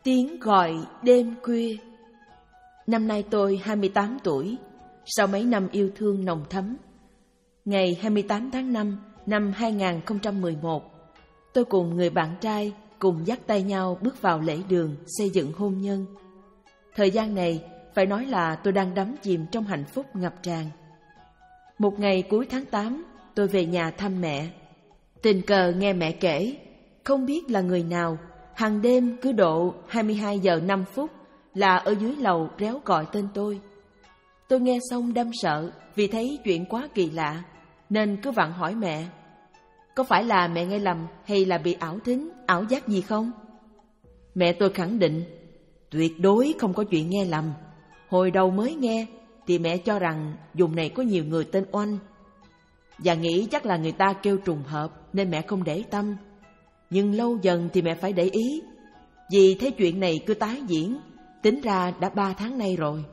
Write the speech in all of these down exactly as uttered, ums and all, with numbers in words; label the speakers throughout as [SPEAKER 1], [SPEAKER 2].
[SPEAKER 1] Tiếng gọi đêm khuya. Năm nay tôi hai mươi tám tuổi, sau mấy năm yêu thương nồng thấm. Ngày hai mươi tám tháng năm năm hai nghìn không trăm mười một, tôi cùng người bạn trai cùng dắt tay nhau bước vào lễ đường xây dựng hôn nhân. Thời gian này phải nói là tôi đang đắm chìm trong hạnh phúc ngập tràn. Một ngày cuối tháng tám, tôi về nhà thăm mẹ. Tình cờ nghe mẹ kể, không biết là người nào, hàng đêm cứ độ hai mươi hai giờ năm phút là ở dưới lầu réo gọi tên tôi. Tôi nghe xong đâm sợ vì thấy chuyện quá kỳ lạ, nên cứ vặn hỏi mẹ, có phải là mẹ nghe lầm hay là bị ảo thính, ảo giác gì không? Mẹ tôi khẳng định, tuyệt đối không có chuyện nghe lầm. Hồi đầu mới nghe thì mẹ cho rằng vùng này có nhiều người tên Oanh, và nghĩ chắc là người ta kêu trùng hợp nên mẹ không để tâm. Nhưng lâu dần thì mẹ phải để ý, vì thấy chuyện này cứ tái diễn, tính ra đã ba tháng nay rồi.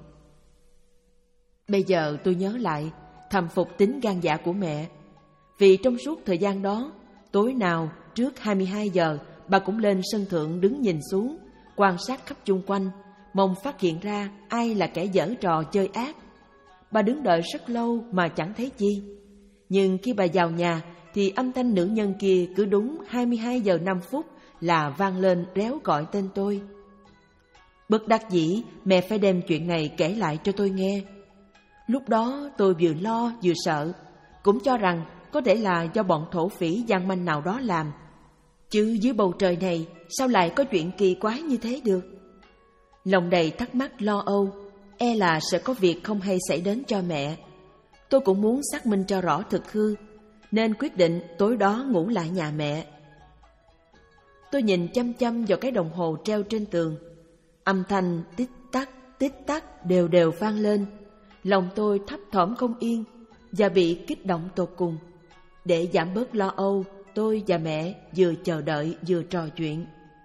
[SPEAKER 1] Bây giờ tôi nhớ lại, thầm phục tính gan dạ của mẹ. Vì trong suốt thời gian đó, tối nào trước hai mươi hai giờ, bà cũng lên sân thượng đứng nhìn xuống, quan sát khắp chung quanh, mong phát hiện ra ai là kẻ giở trò chơi ác. Bà đứng đợi rất lâu mà chẳng thấy chi. Nhưng khi bà vào nhà thì âm thanh nữ nhân kia cứ đúng hai mươi hai giờ năm phút là vang lên réo gọi tên tôi. Bất đắc dĩ, mẹ phải đem chuyện này kể lại cho tôi nghe. Lúc đó tôi vừa lo vừa sợ, cũng cho rằng có thể là do bọn thổ phỉ gian manh nào đó làm. Chứ dưới bầu trời này sao lại có chuyện kỳ quái như thế được? Lòng đầy thắc mắc lo âu, e là sẽ có việc không hay xảy đến cho mẹ. Tôi cũng muốn xác minh cho rõ thực hư, nên quyết định tối đó ngủ lại nhà mẹ. Tôi nhìn chăm chăm vào cái đồng hồ treo trên tường. Âm thanh tích tắc, tích tắc đều đều vang lên. Lòng tôi thấp thỏm không yên và bị kích động tột cùng. Để giảm bớt lo âu, tôi và mẹ vừa chờ đợi vừa trò chuyện.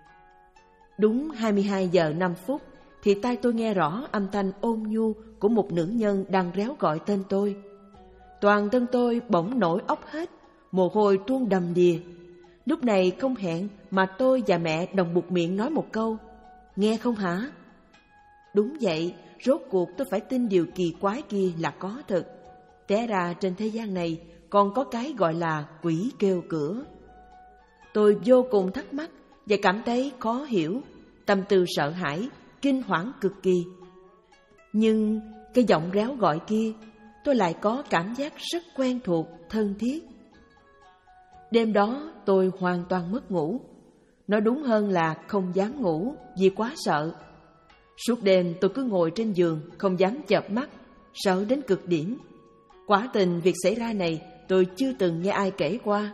[SPEAKER 1] Đúng hai mươi hai giờ năm phút thì tai tôi nghe rõ âm thanh ôn nhu của một nữ nhân đang réo gọi tên tôi. Toàn thân tôi bỗng nổi óc hết, mồ hôi tuôn đầm đìa. Lúc này không hẹn mà tôi và mẹ đồng buột miệng nói một câu, nghe không hả? Đúng vậy, rốt cuộc tôi phải tin điều kỳ quái kia là có thật. Té ra trên thế gian này còn có cái gọi là quỷ kêu cửa. Tôi vô cùng thắc mắc và cảm thấy khó hiểu, tâm tư sợ hãi, kinh hoảng cực kỳ. Nhưng cái giọng réo gọi kia, tôi lại có cảm giác rất quen thuộc, thân thiết. Đêm đó tôi hoàn toàn mất ngủ. Nói đúng hơn là không dám ngủ vì quá sợ. Suốt đêm tôi cứ ngồi trên giường, không dám chợp mắt, sợ đến cực điểm. Quả tình việc xảy ra này tôi chưa từng nghe ai kể qua.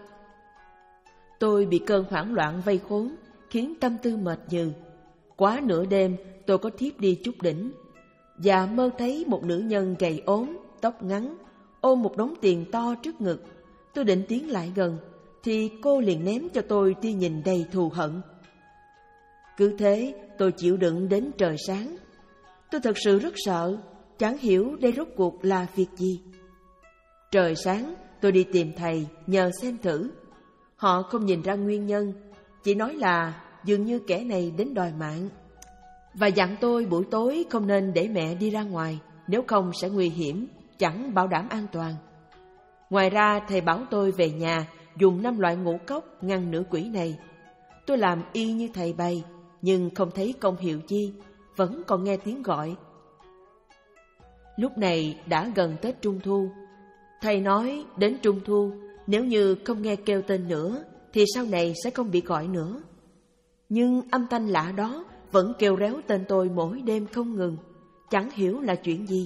[SPEAKER 1] Tôi bị cơn hoảng loạn vây khốn, khiến tâm tư mệt nhừ. Quá nửa đêm tôi có thiếp đi chút đỉnh, và mơ thấy một nữ nhân gầy ốm, tóc ngắn, ôm một đống tiền to trước ngực. Tôi định tiến lại gần, thì cô liền ném cho tôi tia nhìn đầy thù hận. Cứ thế tôi chịu đựng đến trời sáng. Tôi thật sự rất sợ, chẳng hiểu đây rốt cuộc là việc gì. Trời sáng tôi đi tìm thầy nhờ xem thử. Họ không nhìn ra nguyên nhân, chỉ nói là dường như kẻ này đến đòi mạng, và dặn tôi buổi tối không nên để mẹ đi ra ngoài, nếu không sẽ nguy hiểm, chẳng bảo đảm an toàn. Ngoài ra thầy bảo tôi về nhà dùng năm loại ngũ cốc ngăn nữ quỷ này. Tôi làm y như thầy bày, nhưng không thấy công hiệu chi, vẫn còn nghe tiếng gọi. Lúc này đã gần Tết Trung Thu. Thầy nói đến Trung Thu, nếu như không nghe kêu tên nữa thì sau này sẽ không bị gọi nữa. Nhưng âm thanh lạ đó vẫn kêu réo tên tôi mỗi đêm không ngừng, chẳng hiểu là chuyện gì.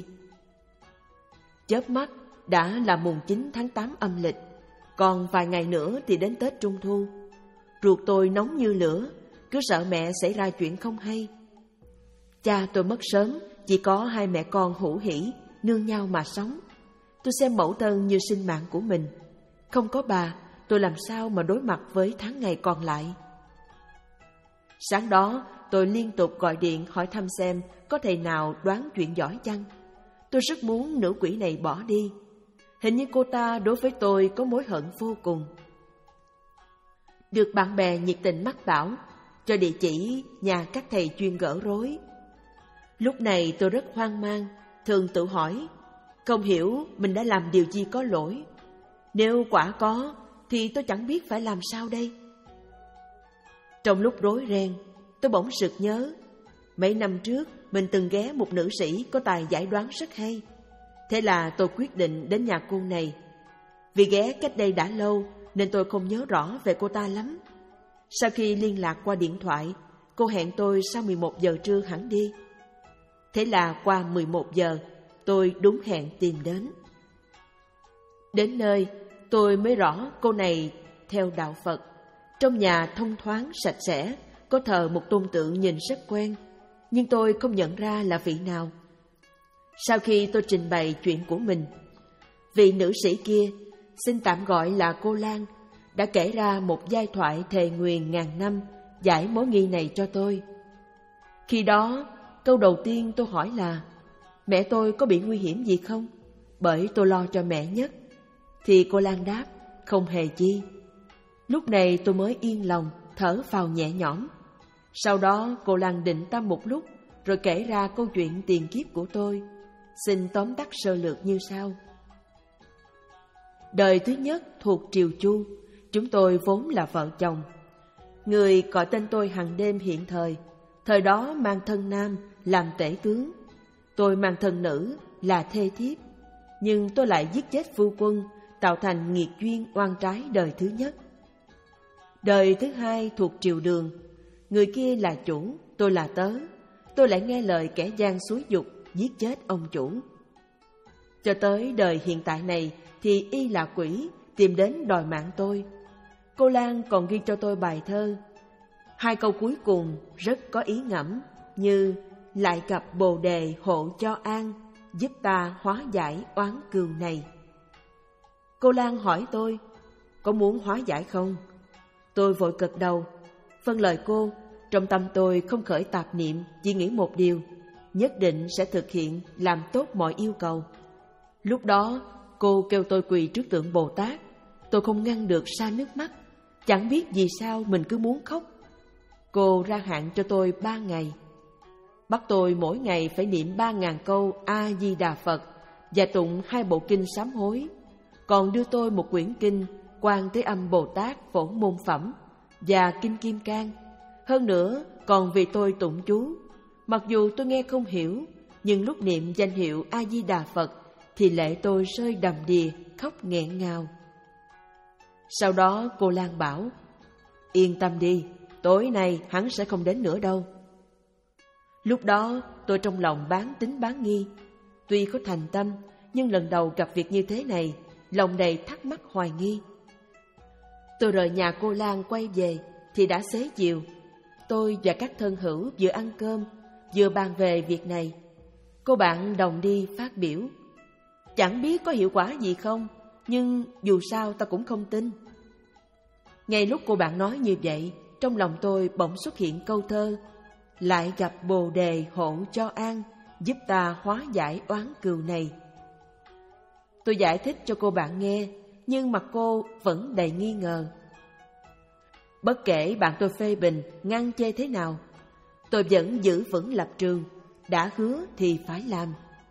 [SPEAKER 1] Chớp mắt đã là mùng chín tháng tám âm lịch, còn vài ngày nữa thì đến Tết Trung Thu. Ruột tôi nóng như lửa, cứ sợ mẹ xảy ra chuyện không hay. Cha tôi mất sớm, chỉ có hai mẹ con hữu hỉ, nương nhau mà sống. Tôi xem mẫu thân như sinh mạng của mình. Không có bà, tôi làm sao mà đối mặt với tháng ngày còn lại. Sáng đó, tôi liên tục gọi điện hỏi thăm xem có thầy nào đoán chuyện giỏi chăng. Tôi rất muốn nữ quỷ này bỏ đi. Hình như cô ta đối với tôi có mối hận vô cùng. Được bạn bè nhiệt tình mách bảo, cho địa chỉ nhà các thầy chuyên gỡ rối. Lúc này tôi rất hoang mang, thường tự hỏi, không hiểu mình đã làm điều gì có lỗi. Nếu quả có, thì tôi chẳng biết phải làm sao đây. Trong lúc rối ren, tôi bỗng sực nhớ, mấy năm trước mình từng ghé một nữ sĩ có tài giải đoán rất hay. Thế là tôi quyết định đến nhà cô này. Vì ghé cách đây đã lâu nên tôi không nhớ rõ về cô ta lắm. Sau khi liên lạc qua điện thoại, cô hẹn tôi sau mười một giờ trưa hẳn đi. Thế là qua mười một giờ, tôi đúng hẹn tìm đến. Đến nơi, tôi mới rõ cô này theo đạo Phật. Trong nhà thông thoáng, sạch sẽ, có thờ một tôn tượng nhìn rất quen, nhưng tôi không nhận ra là vị nào. Sau khi tôi trình bày chuyện của mình, vị nữ sĩ kia, xin tạm gọi là cô Lan, đã kể ra một giai thoại thề nguyền ngàn năm giải mối nghi này cho tôi. Khi đó, câu đầu tiên tôi hỏi là mẹ tôi có bị nguy hiểm gì không? Bởi tôi lo cho mẹ nhất. Thì cô Lan đáp, không hề chi. Lúc này tôi mới yên lòng, thở phào nhẹ nhõm. Sau đó cô Lan định tâm một lúc, rồi kể ra câu chuyện tiền kiếp của tôi. Xin tóm tắt sơ lược như sau. Đời thứ nhất thuộc Triều Chu, chúng tôi vốn là vợ chồng. Người gọi tên tôi hàng đêm hiện thời, thời đó mang thân nam làm tể tướng. Tôi mang thân nữ là thê thiếp, nhưng tôi lại giết chết phu quân, tạo thành nghiệt duyên oan trái đời thứ nhất. Đời thứ hai thuộc Triều Đường, người kia là chủ, tôi là tớ. Tôi lại nghe lời kẻ gian xúi giục giết chết ông chủ. Cho tới đời hiện tại này thì y là quỷ tìm đến đòi mạng tôi. Cô Lan còn ghi cho tôi bài thơ. Hai câu cuối cùng rất có ý ngẫm, như lại gặp Bồ Đề hộ cho an, giúp ta hóa giải oán cừu này. Cô Lan hỏi tôi, có muốn hóa giải không? Tôi vội gật đầu. Vâng lời cô, trong tâm tôi không khởi tạp niệm, chỉ nghĩ một điều, nhất định sẽ thực hiện, làm tốt mọi yêu cầu. Lúc đó, cô kêu tôi quỳ trước tượng Bồ Tát. Tôi không ngăn được ra nước mắt, chẳng biết vì sao mình cứ muốn khóc. Cô ra hạn cho tôi ba ngày. Bắt tôi mỗi ngày phải niệm ba ngàn câu A-di-đà Phật và tụng hai bộ kinh sám hối. Còn đưa tôi một quyển kinh Quan Thế Âm Bồ Tát Phổ Môn Phẩm và kinh Kim Cang. Hơn nữa còn vì tôi tụng chú. Mặc dù tôi nghe không hiểu, nhưng lúc niệm danh hiệu A-di-đà Phật thì lệ tôi rơi đầm đìa, khóc nghẹn ngào. Sau đó cô Lan bảo, yên tâm đi, tối nay hắn sẽ không đến nữa đâu. Lúc đó tôi trong lòng bán tín bán nghi. Tuy có thành tâm, nhưng lần đầu gặp việc như thế này, lòng đầy thắc mắc hoài nghi. Tôi rời nhà cô Lan quay về thì đã xế chiều. Tôi và các thân hữu vừa ăn cơm, vừa bàn về việc này. Cô bạn đồng đi phát biểu, chẳng biết có hiệu quả gì không, nhưng dù sao ta cũng không tin. Ngay lúc cô bạn nói như vậy, trong lòng tôi bỗng xuất hiện câu thơ, lại gặp Bồ Đề hộ cho an, giúp ta hóa giải oán cừu này. Tôi giải thích cho cô bạn nghe, nhưng mặt cô vẫn đầy nghi ngờ. Bất kể bạn tôi phê bình, ngăn chê thế nào, tôi vẫn giữ vững lập trường, đã hứa thì phải làm.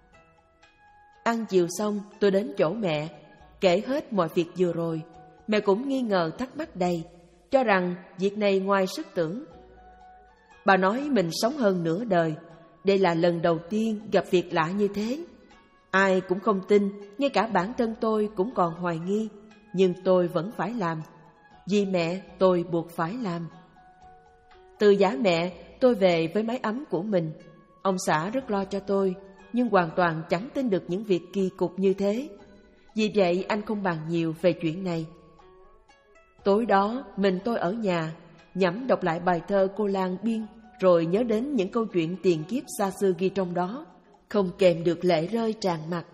[SPEAKER 1] Ăn chiều xong, tôi đến chỗ mẹ, kể hết mọi việc vừa rồi. Mẹ cũng nghi ngờ thắc mắc đầy, cho rằng việc này ngoài sức tưởng. Bà nói mình sống hơn nửa đời, đây là lần đầu tiên gặp việc lạ như thế. Ai cũng không tin, ngay cả bản thân tôi cũng còn hoài nghi, nhưng tôi vẫn phải làm. Vì mẹ, tôi buộc phải làm. Từ giả mẹ, tôi về với mái ấm của mình. Ông xã rất lo cho tôi, nhưng hoàn toàn chẳng tin được những việc kỳ cục như thế. Vì vậy anh không bàn nhiều về chuyện này. Tối đó, mình tôi ở nhà, nhẩm đọc lại bài thơ cô Lan biên, rồi nhớ đến những câu chuyện tiền kiếp xa xưa ghi trong đó, không kèm được lệ rơi tràn mặt.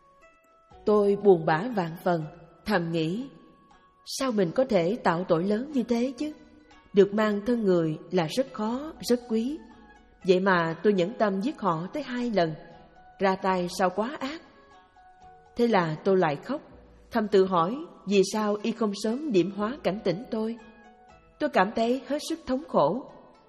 [SPEAKER 1] Tôi buồn bã vạn phần, thầm nghĩ, sao mình có thể tạo tội lớn như thế chứ? Được mang thân người là rất khó, rất quý. Vậy mà tôi nhẫn tâm giết họ tới hai lần, ra tay sao quá ác. Thế là tôi lại khóc, thầm tự hỏi vì sao y không sớm điểm hóa cảnh tỉnh tôi. Tôi cảm thấy hết sức thống khổ,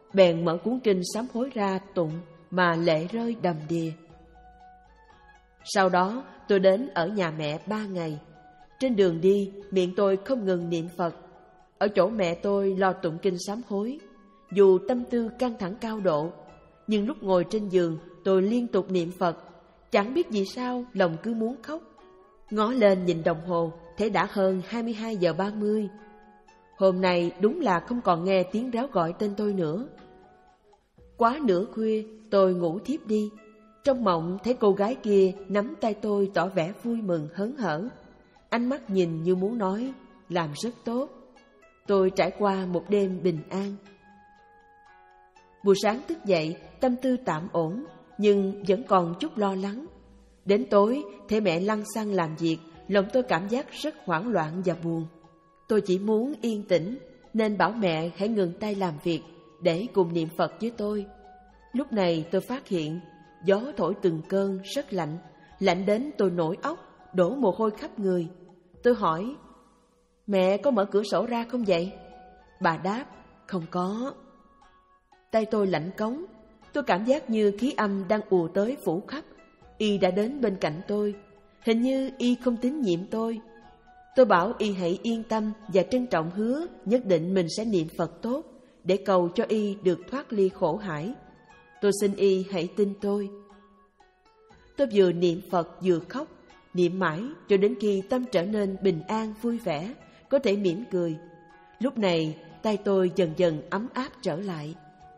[SPEAKER 1] bèn mở cuốn kinh sám hối ra tụng mà lệ rơi đầm đìa. Sau đó tôi đến ở nhà mẹ ba ngày. Trên đường đi, miệng tôi không ngừng niệm Phật. Ở chỗ mẹ tôi lo tụng kinh sám hối, dù tâm tư căng thẳng cao độ, nhưng lúc ngồi trên giường tôi liên tục niệm Phật. Chẳng biết vì sao lòng cứ muốn khóc. Ngó lên nhìn đồng hồ, thế đã hơn hai mươi hai giờ ba mươi. Hôm nay đúng là không còn nghe tiếng réo gọi tên tôi nữa. Quá nửa khuya, tôi ngủ thiếp đi. Trong mộng thấy cô gái kia nắm tay tôi tỏ vẻ vui mừng hớn hở. Ánh mắt nhìn như muốn nói, làm rất tốt. Tôi trải qua một đêm bình an. Buổi sáng thức dậy, tâm tư tạm ổn, nhưng vẫn còn chút lo lắng. Đến tối, thấy mẹ lăng xăng làm việc, lòng tôi cảm giác rất hoảng loạn và buồn. Tôi chỉ muốn yên tĩnh, nên bảo mẹ hãy ngừng tay làm việc để cùng niệm Phật với tôi. Lúc này tôi phát hiện gió thổi từng cơn rất lạnh, lạnh đến tôi nổi óc, đổ mồ hôi khắp người. Tôi hỏi, mẹ có mở cửa sổ ra không vậy? Bà đáp, không có. Tay tôi lạnh cống, tôi cảm giác như khí âm đang ùa tới phủ khắp. Y đã đến bên cạnh tôi, hình như Y không tín nhiệm tôi. Tôi bảo Y hãy yên tâm và trân trọng hứa nhất định mình sẽ niệm Phật tốt, để cầu cho Y được thoát ly khổ hải. Tôi xin Y hãy tin tôi. Tôi vừa niệm Phật vừa khóc, niệm mãi cho đến khi tâm trở nên bình an vui vẻ, có thể mỉm cười. Lúc này tay tôi dần dần ấm áp trở lại.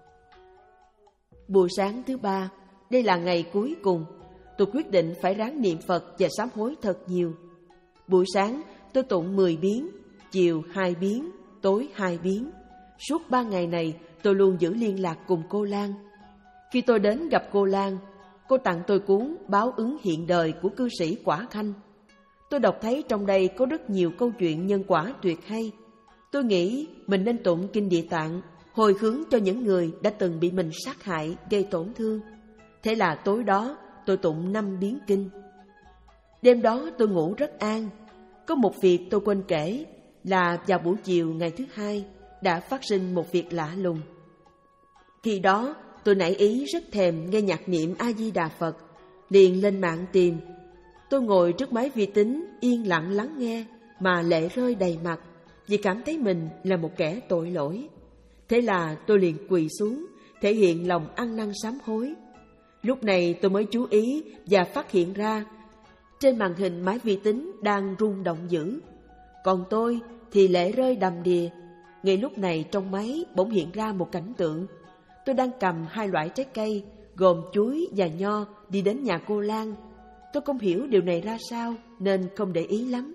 [SPEAKER 1] Buổi sáng thứ ba, đây là ngày cuối cùng. Tôi quyết định phải ráng niệm Phật và sám hối thật nhiều. Buổi sáng tôi tụng mười biến, chiều hai biến, tối hai biến. Suốt ba ngày này tôi luôn giữ liên lạc cùng cô Lan. Khi tôi đến gặp cô Lan, cô tặng tôi cuốn Báo ứng hiện đời của cư sĩ Quả Khanh. Tôi đọc thấy trong đây có rất nhiều câu chuyện nhân quả tuyệt hay. Tôi nghĩ mình nên tụng kinh Địa Tạng, hồi hướng cho những người đã từng bị mình sát hại, gây tổn thương. Thế là tối đó tôi tụng năm biến kinh. Đêm đó tôi ngủ rất an. Có một việc tôi quên kể là vào buổi chiều ngày thứ hai đã phát sinh một việc lạ lùng. Khi đó tôi nảy ý rất thèm nghe nhạc niệm A Di Đà Phật, liền lên mạng tìm. Tôi ngồi trước máy vi tính yên lặng lắng nghe mà lệ rơi đầy mặt, vì cảm thấy mình là một kẻ tội lỗi. Thế là tôi liền quỳ xuống, thể hiện lòng ăn năn sám hối. Lúc này tôi mới chú ý và phát hiện ra trên màn hình máy vi tính đang rung động dữ. Còn tôi thì lệ rơi đầm đìa. Ngay lúc này trong máy bỗng hiện ra một cảnh tượng. Tôi đang cầm hai loại trái cây gồm chuối và nho đi đến nhà cô Lan. Tôi không hiểu điều này ra sao nên không để ý lắm.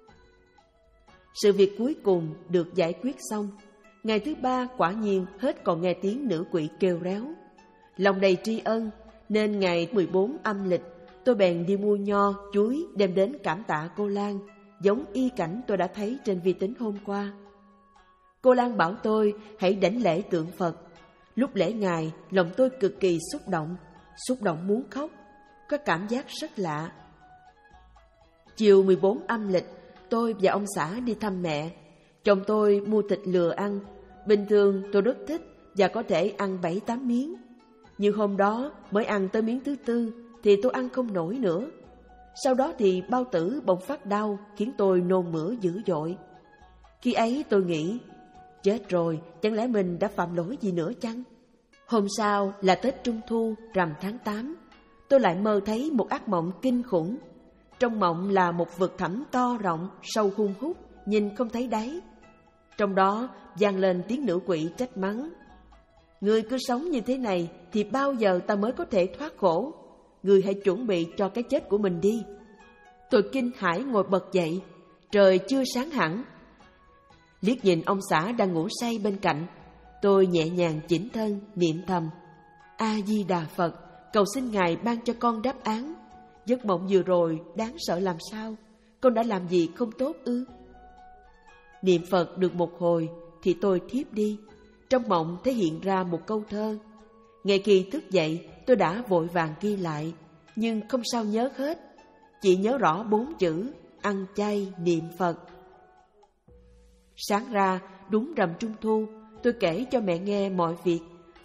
[SPEAKER 1] Sự việc cuối cùng được giải quyết xong. Ngày thứ ba quả nhiên hết còn nghe tiếng nữ quỷ kêu réo. Lòng đầy tri ân nên ngày mười bốn âm lịch tôi bèn đi mua nho, chuối đem đến cảm tạ cô Lan, giống y cảnh tôi đã thấy trên vi tính hôm qua. Cô Lan bảo tôi hãy đảnh lễ tượng Phật. Lúc lễ ngài, lòng tôi cực kỳ xúc động, xúc động muốn khóc, có cảm giác rất lạ. Chiều mười bốn âm lịch, tôi và ông xã đi thăm mẹ. Chồng tôi mua thịt lừa ăn. Bình thường tôi rất thích và có thể ăn bảy tám miếng. Nhưng hôm đó mới ăn tới miếng thứ tư thì tôi ăn không nổi nữa. Sau đó thì bao tử bỗng phát đau khiến tôi nôn mửa dữ dội. Khi ấy tôi nghĩ, chết rồi, chẳng lẽ mình đã phạm lỗi gì nữa chăng? Hôm sau là Tết Trung Thu rằm tháng tám. Tôi lại mơ thấy một ác mộng kinh khủng. Trong mộng là một vực thẳm to rộng, sâu hun hút, nhìn không thấy đáy. Trong đó vang lên tiếng nữ quỷ trách mắng. Người cứ sống như thế này thì bao giờ ta mới có thể thoát khổ? Người hãy chuẩn bị cho cái chết của mình đi. Tôi kinh hãi ngồi bật dậy. Trời chưa sáng hẳn. Liếc nhìn ông xã đang ngủ say bên cạnh, tôi nhẹ nhàng chỉnh thân niệm thầm: A Di Đà Phật, cầu xin ngài ban cho con đáp án. Giấc mộng vừa rồi đáng sợ làm sao? Con đã làm gì không tốt ư? Niệm Phật được một hồi thì tôi thiếp đi. Trong mộng thể hiện ra một câu thơ. Ngay khi thức dậy tôi đã vội vàng ghi lại, nhưng không sao nhớ hết. Chỉ nhớ rõ bốn chữ: ăn chay niệm Phật. Sáng ra đúng rằm Trung Thu, tôi kể cho mẹ nghe mọi việc.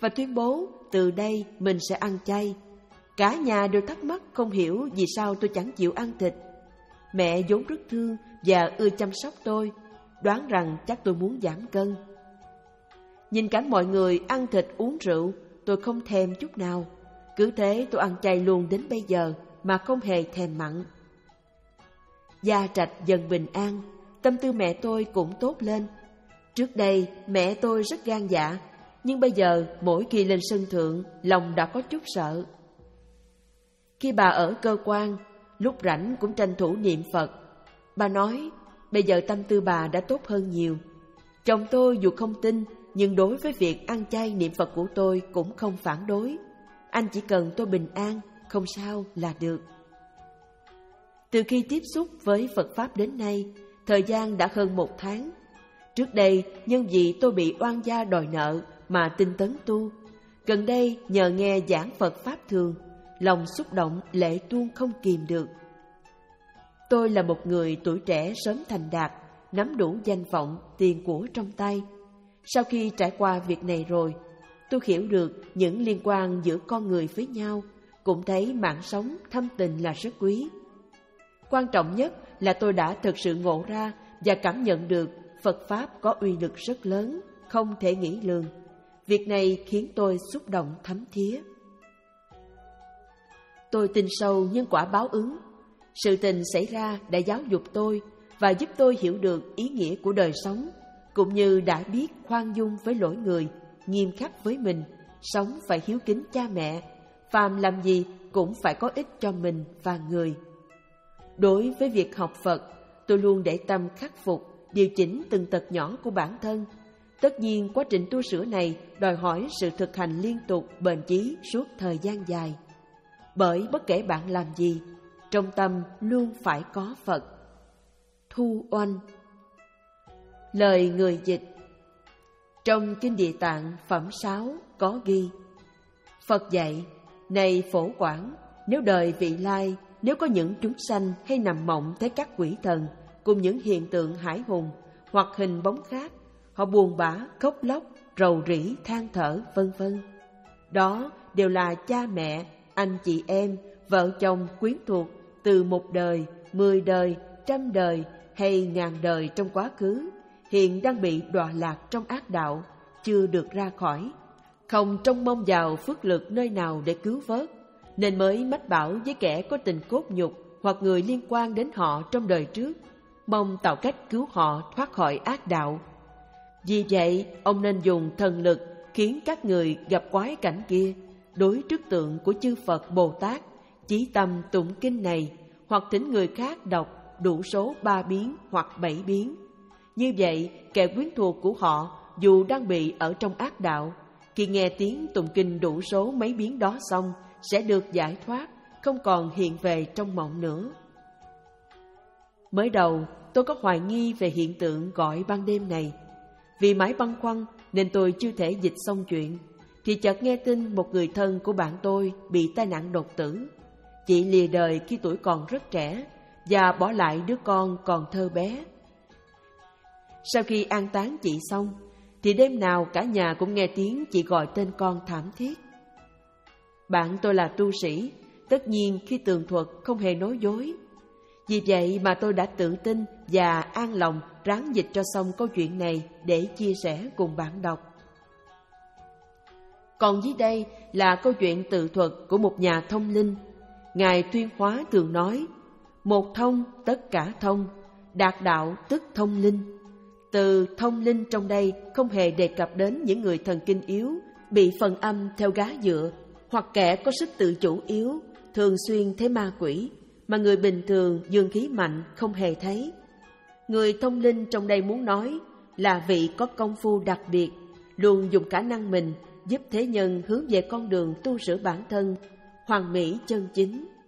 [SPEAKER 1] và tuyên bố từ đây mình sẽ ăn chay. Cả nhà đều thắc mắc không hiểu vì sao tôi chẳng chịu ăn thịt. Mẹ vốn rất thương và ưa chăm sóc tôi, đoán rằng chắc tôi muốn giảm cân. Nhìn cảnh mọi người ăn thịt uống rượu, tôi không thèm chút nào. Cứ thế tôi ăn chay luôn đến bây giờ mà không hề thèm mặn. Gia Trạch dần bình an, tâm tư mẹ tôi cũng tốt lên. Trước đây mẹ tôi rất gan dạ, nhưng bây giờ mỗi khi lên sân thượng, lòng đã có chút sợ. Khi bà ở cơ quan, lúc rảnh cũng tranh thủ niệm Phật. Bà nói, bây giờ tâm tư bà đã tốt hơn nhiều. Chồng tôi dù không tin, nhưng đối với việc ăn chay niệm Phật của tôi cũng không phản đối. Anh chỉ cần tôi bình an, không sao là được. Từ khi tiếp xúc với Phật Pháp đến nay, thời gian đã hơn một tháng. Trước đây, nhân vì tôi bị oan gia đòi nợ mà tinh tấn tu. Gần đây, nhờ nghe giảng Phật Pháp thường, lòng xúc động lệ tuôn không kìm được. Tôi là một người tuổi trẻ sớm thành đạt, nắm đủ danh vọng, tiền của trong tay. Sau khi trải qua việc này rồi, tôi hiểu được những liên quan giữa con người với nhau, cũng thấy mạng sống thâm tình là rất quý. Quan trọng nhất là tôi đã thực sự ngộ ra và cảm nhận được Phật Pháp có uy lực rất lớn, không thể nghĩ lường. Việc này khiến tôi xúc động thấm thía. Tôi tin sâu nhân quả báo ứng. Sự tình xảy ra đã giáo dục tôi và giúp tôi hiểu được ý nghĩa của đời sống, cũng như đã biết khoan dung với lỗi người, nghiêm khắc với mình, sống phải hiếu kính cha mẹ, phàm làm gì cũng phải có ích cho mình và người. Đối với việc học Phật, tôi luôn để tâm khắc phục, điều chỉnh từng tật nhỏ của bản thân. Tất nhiên, quá trình tu sửa này đòi hỏi sự thực hành liên tục, bền chí suốt thời gian dài. Bởi bất kể bạn làm gì, trong tâm luôn phải có Phật. Thu Oanh. Lời người dịch. Trong Kinh Địa Tạng Phẩm sáu có ghi: Phật dạy, này Phổ Quảng, nếu đời vị lai, nếu có những chúng sanh hay nằm mộng thấy các quỷ thần cùng những hiện tượng hải hùng hoặc hình bóng khác, họ buồn bã, khóc lóc, rầu rĩ, than thở, vân vân. Đó đều là cha mẹ, anh chị em, vợ chồng, quyến thuộc từ một đời, mười đời, trăm đời hay ngàn đời trong quá khứ, hiện đang bị đọa lạc trong ác đạo, chưa được ra khỏi, không trông mong vào phước lực nơi nào để cứu vớt, nên mới mách bảo với kẻ có tình cốt nhục hoặc người liên quan đến họ trong đời trước, mong tạo cách cứu họ thoát khỏi ác đạo. Vì vậy, ông nên dùng thần lực khiến các người gặp quái cảnh kia, đối trước tượng của chư Phật Bồ Tát, chí tâm tụng kinh này, hoặc thỉnh người khác đọc đủ số ba biến hoặc bảy biến. Như vậy, kẻ quyến thuộc của họ dù đang bị ở trong ác đạo, khi nghe tiếng tụng kinh đủ số mấy biến đó xong, sẽ được giải thoát, không còn hiện về trong mộng nữa. Mới đầu, tôi có hoài nghi về hiện tượng gọi ban đêm này. Vì mãi băn khoăn nên tôi chưa thể dịch xong chuyện, thì chợt nghe tin một người thân của bạn tôi bị tai nạn đột tử. Chị lìa đời khi tuổi còn rất trẻ và bỏ lại đứa con còn thơ bé. Sau khi an táng chị xong, thì đêm nào cả nhà cũng nghe tiếng chị gọi tên con thảm thiết. Bạn tôi là tu sĩ, tất nhiên khi tường thuật không hề nói dối. Vì vậy mà tôi đã tự tin và an lòng ráng dịch cho xong câu chuyện này để chia sẻ cùng bạn đọc. Còn dưới đây là câu chuyện tự thuật của một nhà thông linh. Ngài Tuyên Hóa thường nói: một thông tất cả thông, đạt đạo tức thông linh. Từ thông linh trong đây không hề đề cập đến những người thần kinh yếu, bị phần âm theo gá dựa, hoặc kẻ có sức tự chủ yếu, thường xuyên thấy ma quỷ, mà người bình thường dương khí mạnh không hề thấy. Người thông linh trong đây muốn nói là vị có công phu đặc biệt, luôn dùng khả năng mình giúp thế nhân hướng về con đường tu sửa bản thân hoàn mỹ chân chính.